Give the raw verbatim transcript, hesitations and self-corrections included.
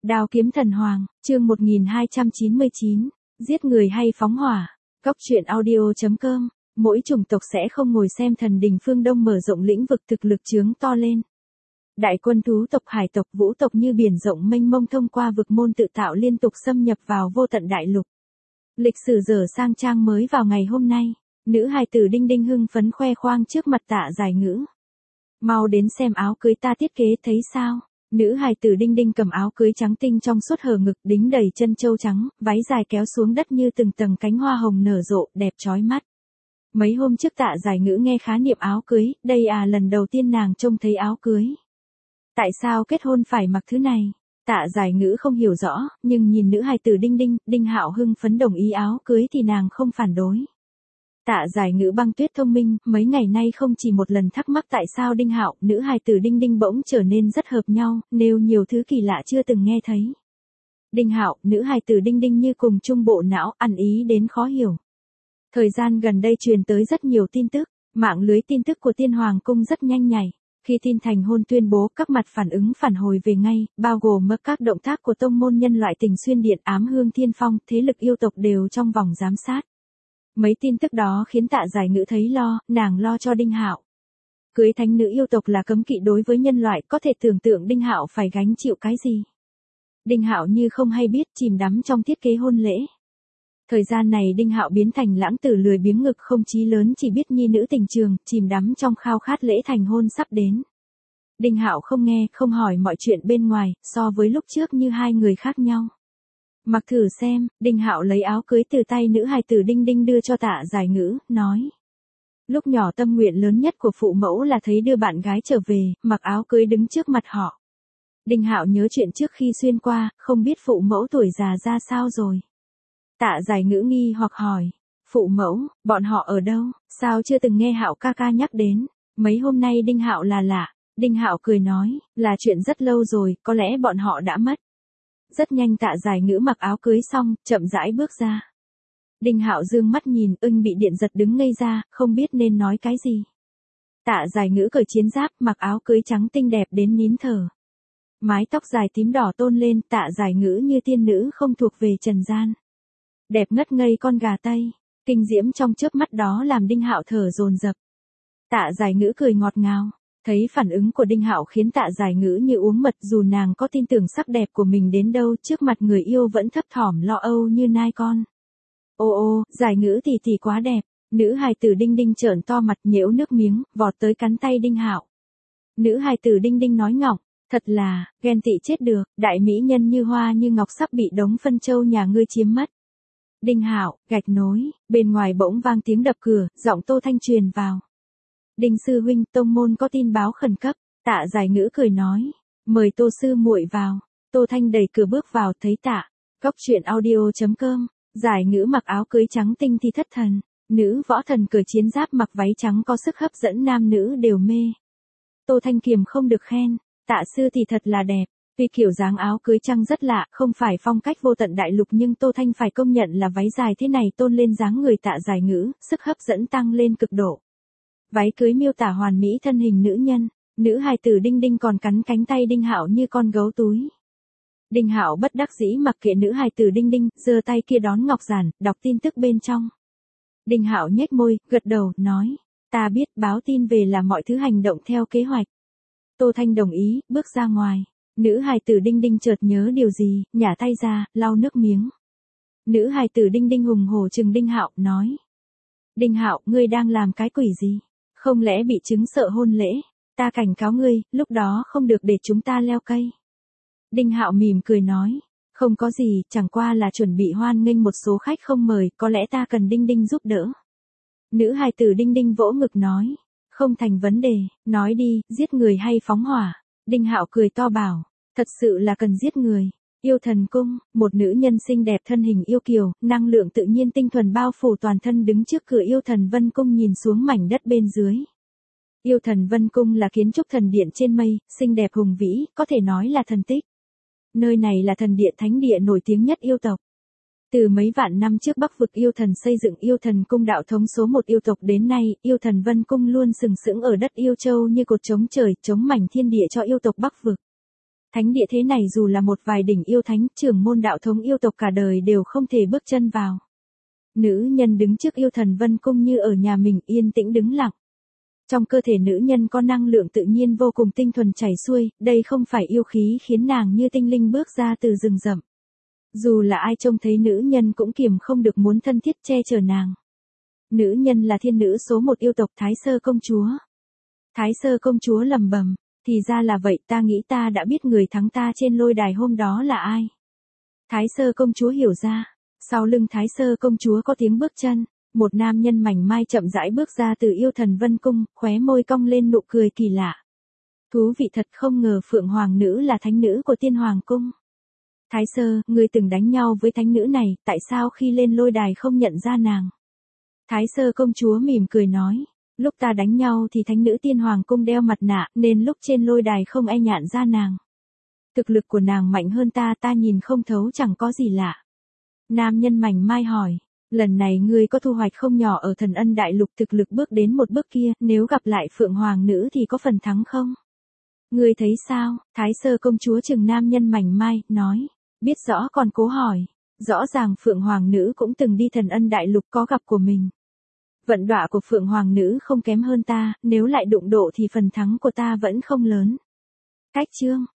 Đao kiếm thần hoàng, chương một nghìn hai trăm chín mươi chín, giết người hay phóng hỏa. Góc truyện audio chấm com, mỗi chủng tộc sẽ không ngồi xem thần đình phương Đông mở rộng lĩnh vực thực lực chướng to lên. Đại quân thú tộc, hải tộc, vũ tộc như biển rộng mênh mông thông qua vực môn tự tạo liên tục xâm nhập vào vô tận đại lục. Lịch sử dở sang trang mới vào ngày hôm nay, nữ hài tử Đinh Đinh hưng phấn khoe khoang trước mặt Tạ Giải Ngữ. Mau đến xem áo cưới ta thiết kế thấy sao? Nữ hài tử Đinh Đinh cầm áo cưới trắng tinh trong suốt hở ngực, đính đầy chân châu trắng, váy dài kéo xuống đất như từng tầng cánh hoa hồng nở rộ, đẹp chói mắt. Mấy hôm trước Tạ Giải Ngữ nghe khá niệm áo cưới, đây à lần đầu tiên nàng trông thấy áo cưới. Tại sao kết hôn phải mặc thứ này? Tạ Giải Ngữ không hiểu rõ, nhưng nhìn nữ hài tử Đinh Đinh, Đinh Hạo hưng phấn đồng ý áo cưới thì nàng không phản đối. Tạ Giải Ngữ băng tuyết thông minh, mấy ngày nay không chỉ một lần thắc mắc tại sao Đinh Hạo, nữ hài tử Đinh Đinh bỗng trở nên rất hợp nhau, nêu nhiều thứ kỳ lạ chưa từng nghe thấy. Đinh Hạo, nữ hài tử Đinh Đinh như cùng chung bộ não, ăn ý đến khó hiểu. Thời gian gần đây truyền tới rất nhiều tin tức, mạng lưới tin tức của Tiên Hoàng cung rất nhanh nhảy. Khi tin thành hôn tuyên bố, các mặt phản ứng phản hồi về ngay, bao gồm các động tác của tông môn nhân loại Tình Xuyên Điện, Ám Hương Thiên Phong, thế lực yêu tộc đều trong vòng giám sát. Mấy tin tức đó khiến Tạ Giải Ngữ thấy lo, nàng lo cho Đinh Hạo. Cưới thánh nữ yêu tộc là cấm kỵ đối với nhân loại, có thể tưởng tượng Đinh Hạo phải gánh chịu cái gì. Đinh Hạo như không hay biết, chìm đắm trong thiết kế hôn lễ. Thời gian này Đinh Hạo biến thành lãng tử lười biếng ngực không chí lớn, chỉ biết nhi nữ tình trường, chìm đắm trong khao khát lễ thành hôn sắp đến. Đinh Hạo không nghe, không hỏi mọi chuyện bên ngoài, so với lúc trước như hai người khác nhau. Mặc thử xem, Đinh Hạo lấy áo cưới từ tay nữ hài tử Đinh Đinh đưa cho Tạ Giải Ngữ, nói. Lúc nhỏ tâm nguyện lớn nhất của phụ mẫu là thấy đưa bạn gái trở về, mặc áo cưới đứng trước mặt họ. Đinh Hạo nhớ chuyện trước khi xuyên qua, không biết phụ mẫu tuổi già ra sao rồi. Tạ Giải Ngữ nghi hoặc hỏi, phụ mẫu, bọn họ ở đâu, sao chưa từng nghe Hạo ca ca nhắc đến, mấy hôm nay Đinh Hạo là lạ. Đinh Hạo cười nói, là chuyện rất lâu rồi, có lẽ bọn họ đã mất. Rất nhanh Tạ Giải Ngữ mặc áo cưới xong, chậm rãi bước ra. Đinh Hạo dương mắt nhìn, ưng bị điện giật đứng ngây ra, không biết nên nói cái gì. Tạ Giải Ngữ cởi chiến giáp, mặc áo cưới trắng tinh đẹp đến nín thở. Mái tóc dài tím đỏ tôn lên, Tạ Giải Ngữ như tiên nữ không thuộc về trần gian. Đẹp ngất ngây con gà Tây, kinh diễm trong chớp mắt đó làm Đinh Hạo thở dồn dập. Tạ Giải Ngữ cười ngọt ngào. Thấy phản ứng của Đinh Hạo khiến Tạ Giải Ngữ như uống mật, dù nàng có tin tưởng sắc đẹp của mình đến đâu, trước mặt người yêu vẫn thấp thỏm lo âu như nai con. Ô ô, Giải Ngữ tỷ tỷ quá đẹp. Nữ hài tử Đinh Đinh trợn to mặt, nhễu nước miếng, vọt tới cắn tay Đinh Hạo. Nữ hài tử Đinh Đinh nói ngọng, thật là, ghen tị chết được, đại mỹ nhân như hoa như ngọc sắp bị đống phân châu nhà ngươi chiếm mất. Đinh Hạo, gạch nối, bên ngoài bỗng vang tiếng đập cửa, giọng Tô Thanh truyền vào. Đinh sư huynh, tông môn có tin báo khẩn cấp. Tạ Giải Ngữ cười nói, mời Tô sư muội vào. Tô Thanh đẩy cửa bước vào, thấy Tạ. Góc truyện audio chấm com, Giải Ngữ mặc áo cưới trắng tinh thì thất thần. Nữ võ thần cởi chiến giáp mặc váy trắng có sức hấp dẫn nam nữ đều mê. Tô Thanh kiềm không được khen, Tạ sư thì thật là đẹp. Vì kiểu dáng áo cưới trăng rất lạ, không phải phong cách vô tận đại lục, nhưng Tô Thanh phải công nhận là váy dài thế này tôn lên dáng người Tạ Giải Ngữ, sức hấp dẫn tăng lên cực độ. Váy cưới miêu tả hoàn mỹ thân hình nữ nhân, nữ hài tử Đinh Đinh còn cắn cánh tay Đinh Hạo như con gấu túi. Đinh Hạo bất đắc dĩ mặc kệ nữ hài tử Đinh Đinh, giơ tay kia đón ngọc giản, đọc tin tức bên trong. Đinh Hạo nhếch môi, gật đầu, nói, ta biết, báo tin về là mọi thứ hành động theo kế hoạch. Tô Thanh đồng ý, bước ra ngoài. Nữ hài tử Đinh Đinh chợt nhớ điều gì, nhả tay ra, lau nước miếng. Nữ hài tử Đinh Đinh hùng hổ trừng Đinh Hạo, nói. Đinh Hạo, ngươi đang làm cái quỷ gì? Không lẽ bị chứng sợ hôn lễ? Ta cảnh cáo ngươi, lúc đó không được để chúng ta leo cây. Đinh Hạo mỉm cười nói, không có gì, chẳng qua là chuẩn bị hoan nghênh một số khách không mời, có lẽ ta cần Đinh Đinh giúp đỡ. Nữ hài tử Đinh Đinh vỗ ngực nói, không thành vấn đề, nói đi, giết người hay phóng hỏa? Đinh Hạo cười to bảo, thật sự là cần giết người. Yêu thần cung, một nữ nhân xinh đẹp thân hình yêu kiều, năng lượng tự nhiên tinh thuần bao phủ toàn thân đứng trước cửa yêu thần Vân Cung nhìn xuống mảnh đất bên dưới. Yêu thần Vân Cung là kiến trúc thần điện trên mây, xinh đẹp hùng vĩ, có thể nói là thần tích. Nơi này là thần điện thánh địa nổi tiếng nhất yêu tộc. Từ mấy vạn năm trước Bắc vực yêu thần xây dựng yêu thần cung đạo thống số một yêu tộc đến nay, yêu thần Vân Cung luôn sừng sững ở đất yêu châu như cột chống trời, chống mảnh thiên địa cho yêu tộc Bắc vực. Thánh địa thế này dù là một vài đỉnh yêu thánh, trưởng môn đạo thống yêu tộc cả đời đều không thể bước chân vào. Nữ nhân đứng trước yêu thần vân cung như ở nhà mình, yên tĩnh đứng lặng. Trong cơ thể nữ nhân có năng lượng tự nhiên vô cùng tinh thuần chảy xuôi, đây không phải yêu khí khiến nàng như tinh linh bước ra từ rừng rậm. Dù là ai trông thấy nữ nhân cũng kiềm không được muốn thân thiết che chở nàng. Nữ nhân là thiên nữ số một yêu tộc Thái Sơ công chúa. Thái Sơ công chúa lẩm bẩm, thì ra là vậy, ta nghĩ ta đã biết người thắng ta trên lôi đài hôm đó là ai. Thái Sơ công chúa hiểu ra, sau lưng Thái Sơ công chúa có tiếng bước chân, một nam nhân mảnh mai chậm rãi bước ra từ yêu thần vân cung, khóe môi cong lên nụ cười kỳ lạ. Thú vị thật, không ngờ Phượng Hoàng nữ là thánh nữ của Tiên Hoàng cung. Thái Sơ, ngươi từng đánh nhau với thánh nữ này, tại sao khi lên lôi đài không nhận ra nàng? Thái Sơ công chúa mỉm cười nói, lúc ta đánh nhau thì thánh nữ Tiên Hoàng cung đeo mặt nạ, nên lúc trên lôi đài không ai nhận ra nàng. Thực lực của nàng mạnh hơn ta, ta nhìn không thấu, chẳng có gì lạ. Nam nhân mảnh mai hỏi, lần này ngươi có thu hoạch không nhỏ ở Thần Ân Đại Lục, thực lực bước đến một bước kia, nếu gặp lại Phượng Hoàng nữ thì có phần thắng không? Ngươi thấy sao? Thái Sơ công chúa chừng nam nhân mảnh mai, nói, biết rõ còn cố hỏi, rõ ràng Phượng Hoàng nữ cũng từng đi Thần Ân Đại Lục có gặp của mình. Vận đọa của Phượng Hoàng nữ không kém hơn ta, nếu lại đụng độ thì phần thắng của ta vẫn không lớn. Cách chương